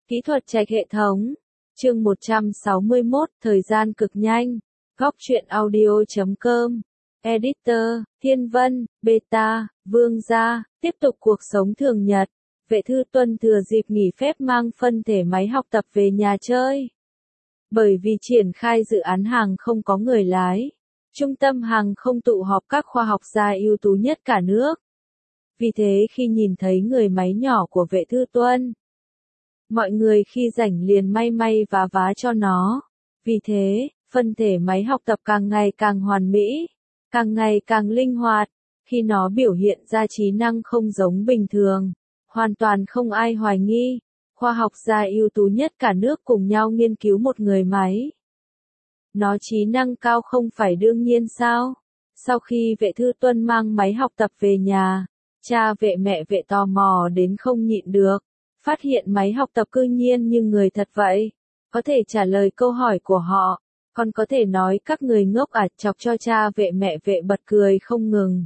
Kỹ thuật trạch hệ thống. Chương 161, thời gian cực nhanh. Góc truyện audio.com. Editor, Thiên Vân, Beta, Vương Gia, tiếp tục cuộc sống thường nhật. Vệ Thư Tuân thừa dịp nghỉ phép mang phân thể máy học tập về nhà chơi. Bởi vì triển khai dự án hàng không có người lái, trung tâm hàng không tụ họp các khoa học gia ưu tú nhất cả nước. Vì thế khi nhìn thấy người máy nhỏ của Vệ Thư Tuân, mọi người khi rảnh liền may và vá cho nó. Vì thế, phân thể máy học tập càng ngày càng hoàn mỹ, càng ngày càng linh hoạt. Khi nó biểu hiện ra trí năng không giống bình thường, hoàn toàn không ai hoài nghi. Khoa học gia ưu tú nhất cả nước cùng nhau nghiên cứu một người máy. Nó trí năng cao không phải đương nhiên sao? Sau khi Vệ Thư Tuân mang máy học tập về nhà, cha Vệ mẹ Vệ tò mò đến không nhịn được. Phát hiện máy học tập cư nhiên như người thật vậy. Có thể trả lời câu hỏi của họ. Còn có thể nói các người ngốc à, chọc cho cha Vệ mẹ Vệ bật cười không ngừng.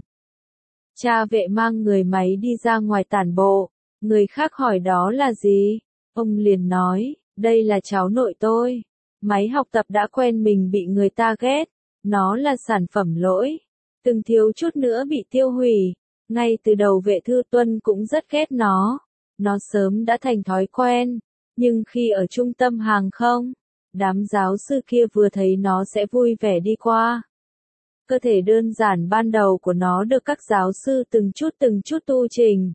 Cha Vệ mang người máy đi ra ngoài tản bộ. Người khác hỏi đó là gì? Ông liền nói, đây là cháu nội tôi. Máy học tập đã quen mình bị người ta ghét. Nó là sản phẩm lỗi. Từng thiếu chút nữa bị tiêu hủy. Ngay từ đầu Vệ Thư Tuân cũng rất ghét nó. Nó sớm đã thành thói quen. Nhưng khi ở trung tâm hàng không, đám giáo sư kia vừa thấy nó sẽ vui vẻ đi qua. Cơ thể đơn giản ban đầu của nó được các giáo sư từng chút tu trình.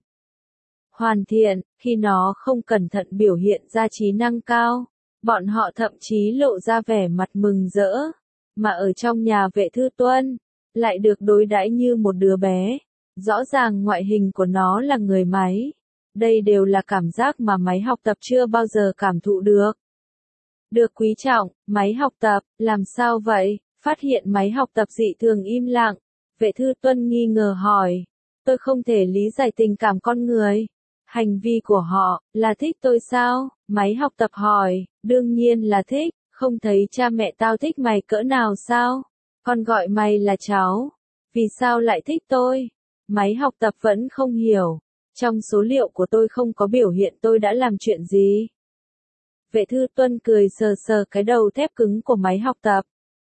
Hoàn thiện, khi nó không cẩn thận biểu hiện ra trí năng cao, bọn họ thậm chí lộ ra vẻ mặt mừng rỡ. Mà ở trong nhà Vệ Thư Tuân, lại được đối đãi như một đứa bé. Rõ ràng ngoại hình của nó là người máy. Đây đều là cảm giác mà máy học tập chưa bao giờ cảm thụ được. Được quý trọng, máy học tập, làm sao vậy? Phát hiện máy học tập dị thường im lặng. Vệ Thư Tuân nghi ngờ hỏi. Tôi không thể lý giải tình cảm con người. Hành vi của họ, là thích tôi sao? Máy học tập hỏi. Đương nhiên là thích, không thấy cha mẹ tao thích mày cỡ nào sao? Con gọi mày là cháu. Vì sao lại thích tôi? Máy học tập vẫn không hiểu. Trong số liệu của tôi không có biểu hiện tôi đã làm chuyện gì. Vệ Thư Tuân cười sờ cái đầu thép cứng của máy học tập.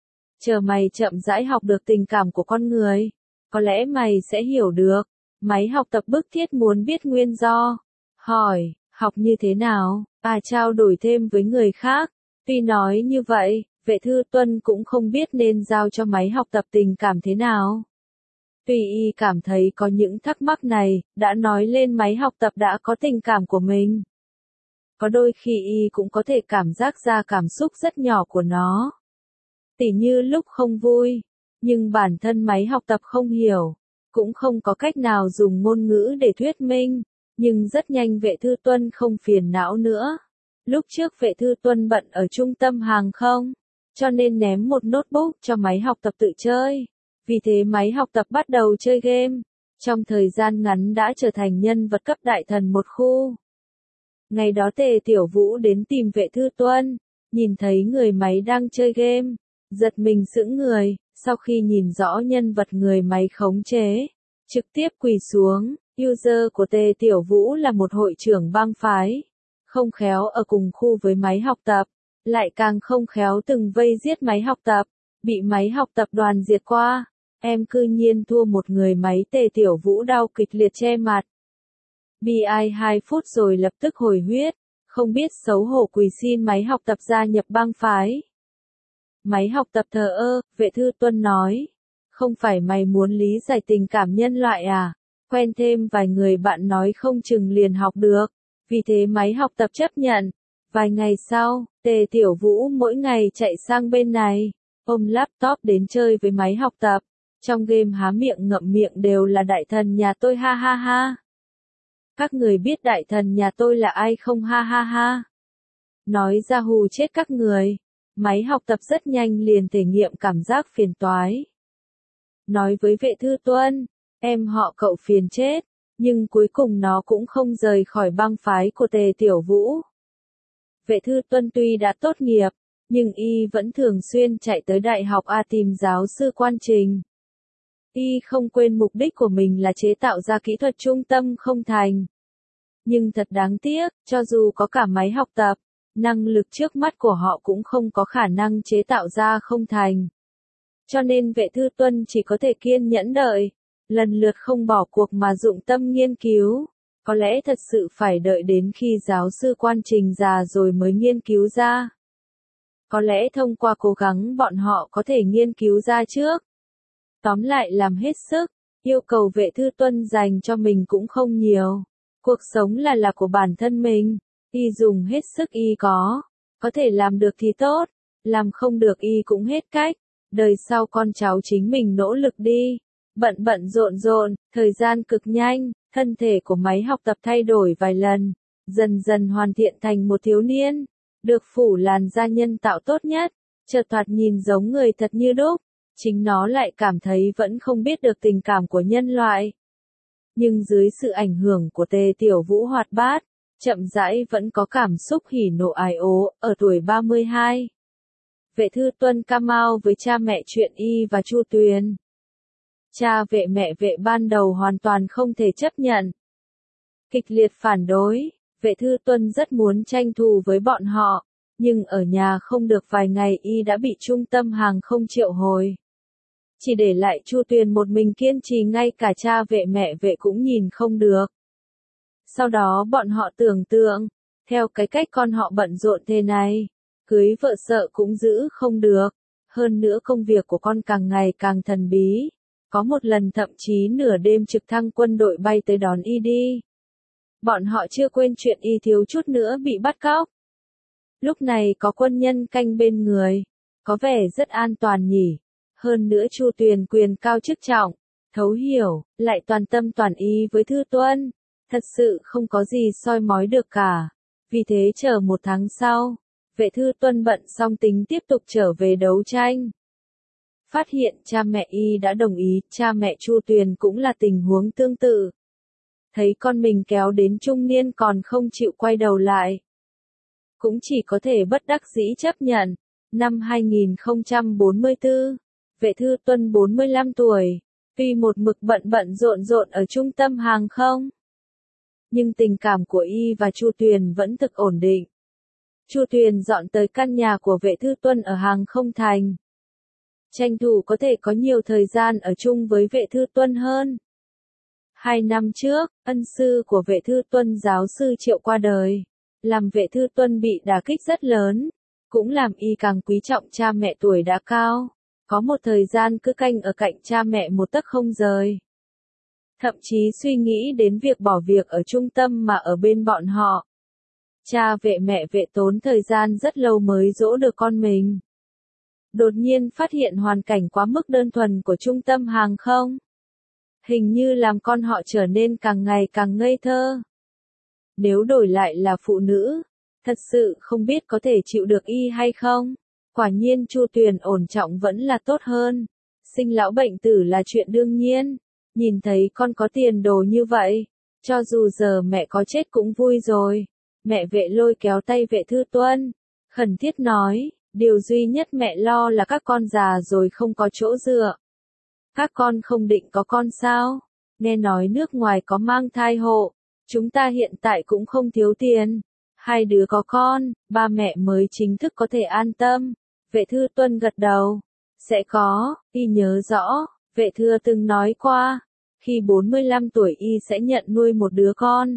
Chờ mày chậm rãi học được tình cảm của con người, có lẽ mày sẽ hiểu được. Máy học tập bức thiết muốn biết nguyên do. Hỏi, học như thế nào? Trao đổi thêm với người khác. Tuy nói như vậy, Vệ Thư Tuân cũng không biết nên giao cho máy học tập tình cảm thế nào. Tuy y cảm thấy có những thắc mắc này, đã nói lên máy học tập đã có tình cảm của mình. Có đôi khi y cũng có thể cảm giác ra cảm xúc rất nhỏ của nó. Tỉ như lúc không vui, nhưng bản thân máy học tập không hiểu, cũng không có cách nào dùng ngôn ngữ để thuyết minh, nhưng rất nhanh Vệ Thư Tuân không phiền não nữa. Lúc trước Vệ Thư Tuân bận ở trung tâm hàng không, cho nên ném một notebook cho máy học tập tự chơi. Vì thế máy học tập bắt đầu chơi game, trong thời gian ngắn đã trở thành nhân vật cấp đại thần một khu. Ngày đó Tề Tiểu Vũ đến tìm Vệ Thư Tuân, nhìn thấy người máy đang chơi game, giật mình sững người, sau khi nhìn rõ nhân vật người máy khống chế, trực tiếp quỳ xuống. User của Tề Tiểu Vũ là một hội trưởng bang phái, không khéo ở cùng khu với máy học tập, lại càng không khéo từng vây giết máy học tập, bị máy học tập đoàn diệt qua. Em cư nhiên thua một người máy. Tề Tiểu Vũ đau kịch liệt che mặt. Bi ai 2 phút rồi lập tức hồi huyết, không biết xấu hổ quỳ xin máy học tập gia nhập bang phái. Máy học tập thờ ơ, Vệ Thư Tuân nói. Không phải mày muốn lý giải tình cảm nhân loại à? Quen thêm vài người bạn nói không chừng liền học được. Vì thế máy học tập chấp nhận. Vài ngày sau, Tề Tiểu Vũ mỗi ngày chạy sang bên này, ôm laptop đến chơi với máy học tập. Trong game há miệng ngậm miệng đều là đại thần nhà tôi ha ha ha. Các người biết đại thần nhà tôi là ai không ha ha ha. Nói ra hù chết các người. Máy học tập rất nhanh liền thể nghiệm cảm giác phiền toái. Nói với Vệ Thư Tuân, em họ cậu phiền chết, nhưng cuối cùng nó cũng không rời khỏi bang phái của Tề Tiểu Vũ. Vệ Thư Tuân tuy đã tốt nghiệp, nhưng y vẫn thường xuyên chạy tới Đại học A tìm giáo sư Quan Trình. Y không quên mục đích của mình là chế tạo ra kỹ thuật trung tâm không thành. Nhưng thật đáng tiếc, cho dù có cả máy học tập, năng lực trước mắt của họ cũng không có khả năng chế tạo ra không thành. Cho nên Vệ Thư Tuân chỉ có thể kiên nhẫn đợi, lần lượt không bỏ cuộc mà dụng tâm nghiên cứu. Có lẽ thật sự phải đợi đến khi giáo sư Quan Trình già rồi mới nghiên cứu ra. Có lẽ thông qua cố gắng bọn họ có thể nghiên cứu ra trước. Tóm lại làm hết sức, yêu cầu Vệ Thư Tuân dành cho mình cũng không nhiều. Cuộc sống là của bản thân mình, y dùng hết sức y có thể làm được thì tốt, làm không được y cũng hết cách, đời sau con cháu chính mình nỗ lực đi. Bận rộn, thời gian cực nhanh, thân thể của máy học tập thay đổi vài lần, dần dần hoàn thiện thành một thiếu niên, được phủ làn da nhân tạo tốt nhất, chợt thoạt nhìn giống người thật như đúc, chính nó lại cảm thấy vẫn không biết được tình cảm của nhân loại. Nhưng dưới sự ảnh hưởng của Tề Tiểu Vũ hoạt bát, chậm rãi vẫn có cảm xúc hỉ nộ ái ố, ở tuổi 32. Vệ Thư Tuân cam mau với cha mẹ chuyện y và Chu Tuyền. Cha Vệ mẹ Vệ ban đầu hoàn toàn không thể chấp nhận. Kịch liệt phản đối, Vệ Thư Tuân rất muốn tranh thù với bọn họ, nhưng ở nhà không được vài ngày y đã bị trung tâm hàng không triệu hồi. Chỉ để lại Chu Tuyền một mình kiên trì ngay cả cha Vệ mẹ Vệ cũng nhìn không được. Sau đó bọn họ tưởng tượng, theo cái cách con họ bận rộn thế này, cưới vợ sợ cũng giữ không được, hơn nữa công việc của con càng ngày càng thần bí. Có một lần thậm chí nửa đêm trực thăng quân đội bay tới đón y đi. Bọn họ chưa quên chuyện y thiếu chút nữa bị bắt cóc. Lúc này có quân nhân canh bên người, có vẻ rất an toàn nhỉ. Hơn nữa Chu Tuyền quyền cao chức trọng, thấu hiểu, lại toàn tâm toàn ý với Thư Tuân. Thật sự không có gì soi mói được cả. Vì thế chờ một tháng sau, Vệ Thư Tuân bận xong tính tiếp tục trở về đấu tranh. Phát hiện cha mẹ y đã đồng ý, cha mẹ Chu Tuyền cũng là tình huống tương tự. Thấy con mình kéo đến trung niên còn không chịu quay đầu lại. Cũng chỉ có thể bất đắc dĩ chấp nhận. Năm 2044, Vệ Thư Tuân 45 tuổi, tuy một mực bận rộn ở trung tâm hàng không. Nhưng tình cảm của y và Chu Tuyền vẫn thực ổn định. Chu Tuyền dọn tới căn nhà của Vệ Thư Tuân ở hàng không thành. Tranh thủ có thể có nhiều thời gian ở chung với Vệ Thư Tuân hơn. 2 năm trước, ân sư của Vệ Thư Tuân giáo sư Triệu qua đời, làm Vệ Thư Tuân bị đả kích rất lớn, cũng làm y càng quý trọng cha mẹ tuổi đã cao, có một thời gian cứ canh ở cạnh cha mẹ một tấc không rời. Thậm chí suy nghĩ đến việc bỏ việc ở trung tâm mà ở bên bọn họ. Cha Vệ mẹ Vệ tốn thời gian rất lâu mới dỗ được con mình. Đột nhiên phát hiện hoàn cảnh quá mức đơn thuần của trung tâm hàng không. Hình như làm con họ trở nên càng ngày càng ngây thơ. Nếu đổi lại là phụ nữ, thật sự không biết có thể chịu được y hay không. Quả nhiên Chu Tuyền ổn trọng vẫn là tốt hơn. Sinh lão bệnh tử là chuyện đương nhiên. Nhìn thấy con có tiền đồ như vậy, cho dù giờ mẹ có chết cũng vui rồi. Mẹ Vệ lôi kéo tay Vệ Thư Tuân, khẩn thiết nói, điều duy nhất mẹ lo là các con già rồi không có chỗ dựa. Các con không định có con sao? Nghe nói nước ngoài có mang thai hộ, chúng ta hiện tại cũng không thiếu tiền. 2 đứa có con, ba mẹ mới chính thức có thể an tâm. Vệ Thư Tuân gật đầu. Sẽ có, y nhớ rõ, Vệ Thư từng nói qua, khi 45 tuổi y sẽ nhận nuôi một đứa con.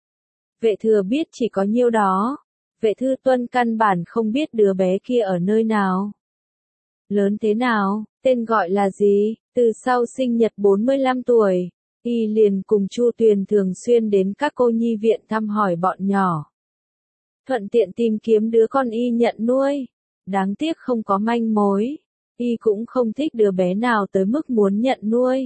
Vệ Thừa biết chỉ có nhiêu đó. Vệ Thư Tuân căn bản không biết đứa bé kia ở nơi nào. Lớn thế nào, tên gọi là gì, từ sau sinh nhật 45 tuổi, y liền cùng Chu Tuyền thường xuyên đến các cô nhi viện thăm hỏi bọn nhỏ. Thuận tiện tìm kiếm đứa con y nhận nuôi. Đáng tiếc không có manh mối, y cũng không thích đứa bé nào tới mức muốn nhận nuôi.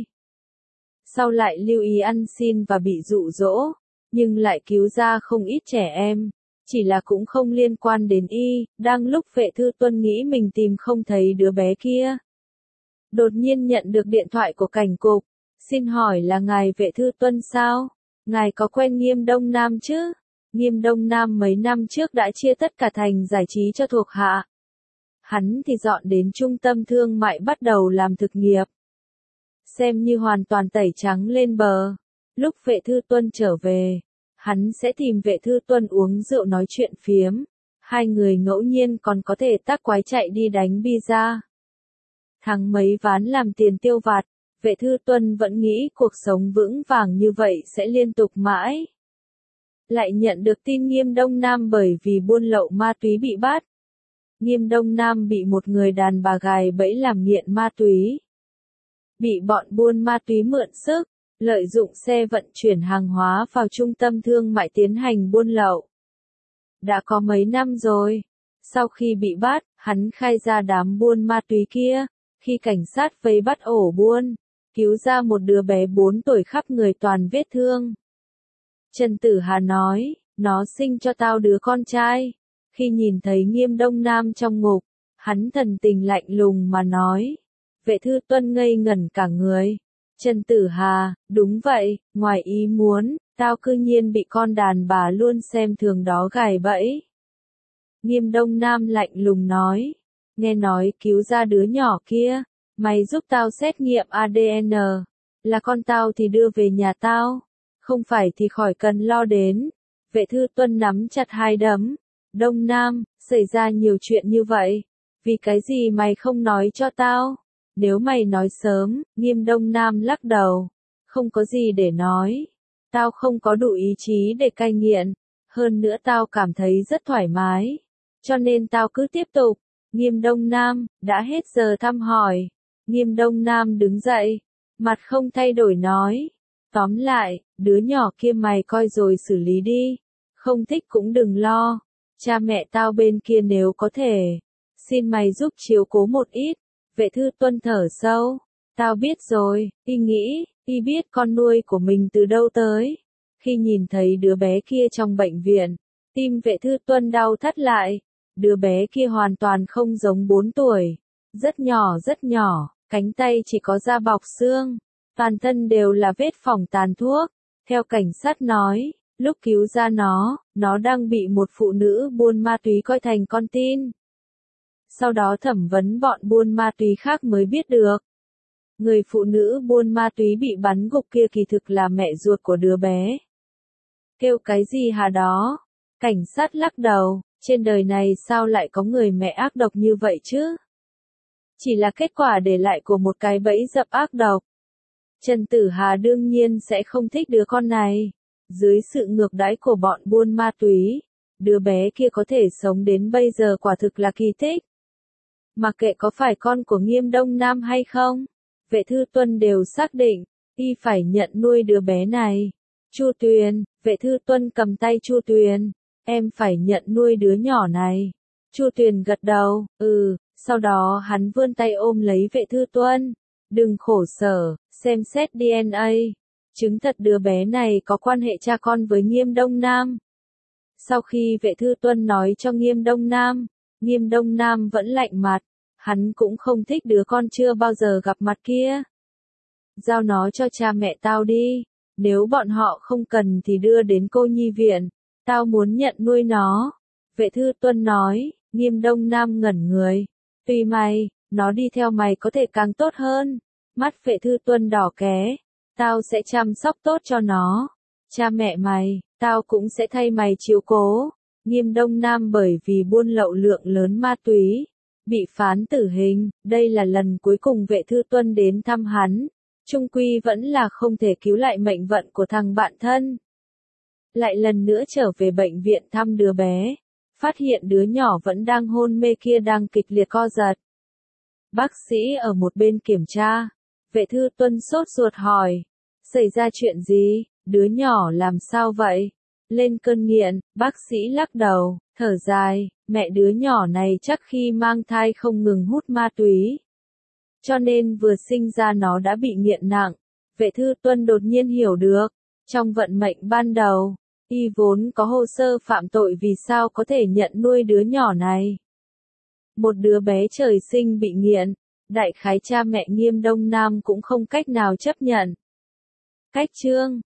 Sau lại lưu ý ăn xin và bị dụ dỗ, nhưng lại cứu ra không ít trẻ em. Chỉ là cũng không liên quan đến y, đang lúc Vệ Thư Tuân nghĩ mình tìm không thấy đứa bé kia. Đột nhiên nhận được điện thoại của cảnh cục, xin hỏi là ngài Vệ Thư Tuân sao? Ngài có quen Nghiêm Đông Nam chứ? Nghiêm Đông Nam mấy năm trước đã chia tất cả thành giải trí cho thuộc hạ. Hắn thì dọn đến trung tâm thương mại bắt đầu làm thực nghiệp. Xem như hoàn toàn tẩy trắng lên bờ. Lúc Vệ Thư Tuân trở về, hắn sẽ tìm Vệ Thư Tuân uống rượu nói chuyện phiếm. Hai người ngẫu nhiên còn có thể tác quái chạy đi đánh bida. Thắng mấy ván làm tiền tiêu vặt, Vệ Thư Tuân vẫn nghĩ cuộc sống vững vàng như vậy sẽ liên tục mãi. Lại nhận được tin Nghiêm Đông Nam bởi vì buôn lậu ma túy bị bắt. Nghiêm Đông Nam bị một người đàn bà gài bẫy làm nghiện ma túy. Bị bọn buôn ma túy mượn sức, lợi dụng xe vận chuyển hàng hóa vào trung tâm thương mại tiến hành buôn lậu. Đã có mấy năm rồi. Sau khi bị bắt, hắn khai ra đám buôn ma túy kia. Khi cảnh sát vây bắt ổ buôn, cứu ra một đứa bé 4 tuổi khắp người toàn vết thương. Trần Tử Hà nói, nó sinh cho tao đứa con trai. Khi nhìn thấy Nghiêm Đông Nam trong ngục, hắn thần tình lạnh lùng mà nói. Vệ Thư Tuân ngây ngẩn cả người. Trần Tử Hà, đúng vậy, ngoài ý muốn, tao cư nhiên bị con đàn bà luôn xem thường đó gài bẫy. Nghiêm Đông Nam lạnh lùng nói, nghe nói cứu ra đứa nhỏ kia, mày giúp tao xét nghiệm ADN, là con tao thì đưa về nhà tao, không phải thì khỏi cần lo đến. Vệ Thư Tuân nắm chặt hai đấm, Đông Nam, xảy ra nhiều chuyện như vậy, vì cái gì mày không nói cho tao? Nếu mày nói sớm, Nghiêm Đông Nam lắc đầu, không có gì để nói, tao không có đủ ý chí để cai nghiện, hơn nữa tao cảm thấy rất thoải mái, cho nên tao cứ tiếp tục. Nghiêm Đông Nam, đã hết giờ thăm hỏi. Nghiêm Đông Nam đứng dậy, mặt không thay đổi nói, tóm lại, đứa nhỏ kia mày coi rồi xử lý đi, không thích cũng đừng lo, cha mẹ tao bên kia nếu có thể, xin mày giúp chiếu cố một ít. Vệ Thư Tuân thở sâu, tao biết rồi, y nghĩ, y biết con nuôi của mình từ đâu tới. Khi nhìn thấy đứa bé kia trong bệnh viện, tim Vệ Thư Tuân đau thắt lại, đứa bé kia hoàn toàn không giống 4 tuổi, rất nhỏ, cánh tay chỉ có da bọc xương, toàn thân đều là vết phỏng tàn thuốc. Theo cảnh sát nói, lúc cứu ra nó đang bị một phụ nữ buôn ma túy coi thành con tin. Sau đó thẩm vấn bọn buôn ma túy khác mới biết được. Người phụ nữ buôn ma túy bị bắn gục kia kỳ thực là mẹ ruột của đứa bé. Kêu cái gì hả đó? Cảnh sát lắc đầu, trên đời này sao lại có người mẹ ác độc như vậy chứ? Chỉ là kết quả để lại của một cái bẫy dập ác độc. Trần Tử Hà đương nhiên sẽ không thích đứa con này. Dưới sự ngược đãi của bọn buôn ma túy, đứa bé kia có thể sống đến bây giờ quả thực là kỳ tích. Mặc kệ có phải con của Nghiêm Đông Nam hay không, Vệ Thư Tuân đều xác định, y phải nhận nuôi đứa bé này. Chu Tuyền, Vệ Thư Tuân cầm tay Chu Tuyền, em phải nhận nuôi đứa nhỏ này. Chu Tuyền gật đầu, sau đó hắn vươn tay ôm lấy Vệ Thư Tuân. Đừng khổ sở, xem xét DNA, chứng thật đứa bé này có quan hệ cha con với Nghiêm Đông Nam. Sau khi Vệ Thư Tuân nói cho Nghiêm Đông Nam vẫn lạnh mặt, hắn cũng không thích đứa con chưa bao giờ gặp mặt kia. Giao nó cho cha mẹ tao đi, nếu bọn họ không cần thì đưa đến cô nhi viện, tao muốn nhận nuôi nó. Vệ Thư Tuân nói, Nghiêm Đông Nam ngẩn người, tùy mày, nó đi theo mày có thể càng tốt hơn. Mắt Vệ Thư Tuân đỏ ké, tao sẽ chăm sóc tốt cho nó. Cha mẹ mày, tao cũng sẽ thay mày chiếu cố. Nghiêm Đông Nam bởi vì buôn lậu lượng lớn ma túy, bị phán tử hình, đây là lần cuối cùng Vệ Thư Tuân đến thăm hắn. Chung quy vẫn là không thể cứu lại mệnh vận của thằng bạn thân. Lại lần nữa trở về bệnh viện thăm đứa bé, phát hiện đứa nhỏ vẫn đang hôn mê kia đang kịch liệt co giật. Bác sĩ ở một bên kiểm tra, Vệ Thư Tuân sốt ruột hỏi, xảy ra chuyện gì, đứa nhỏ làm sao vậy? Lên cơn nghiện, bác sĩ lắc đầu, thở dài, mẹ đứa nhỏ này chắc khi mang thai không ngừng hút ma túy. Cho nên vừa sinh ra nó đã bị nghiện nặng. Vệ Thư Tuân đột nhiên hiểu được, trong vận mệnh ban đầu, y vốn có hồ sơ phạm tội vì sao có thể nhận nuôi đứa nhỏ này. Một đứa bé trời sinh bị nghiện, đại khái cha mẹ Nghiêm Đông Nam cũng không cách nào chấp nhận. Cách chương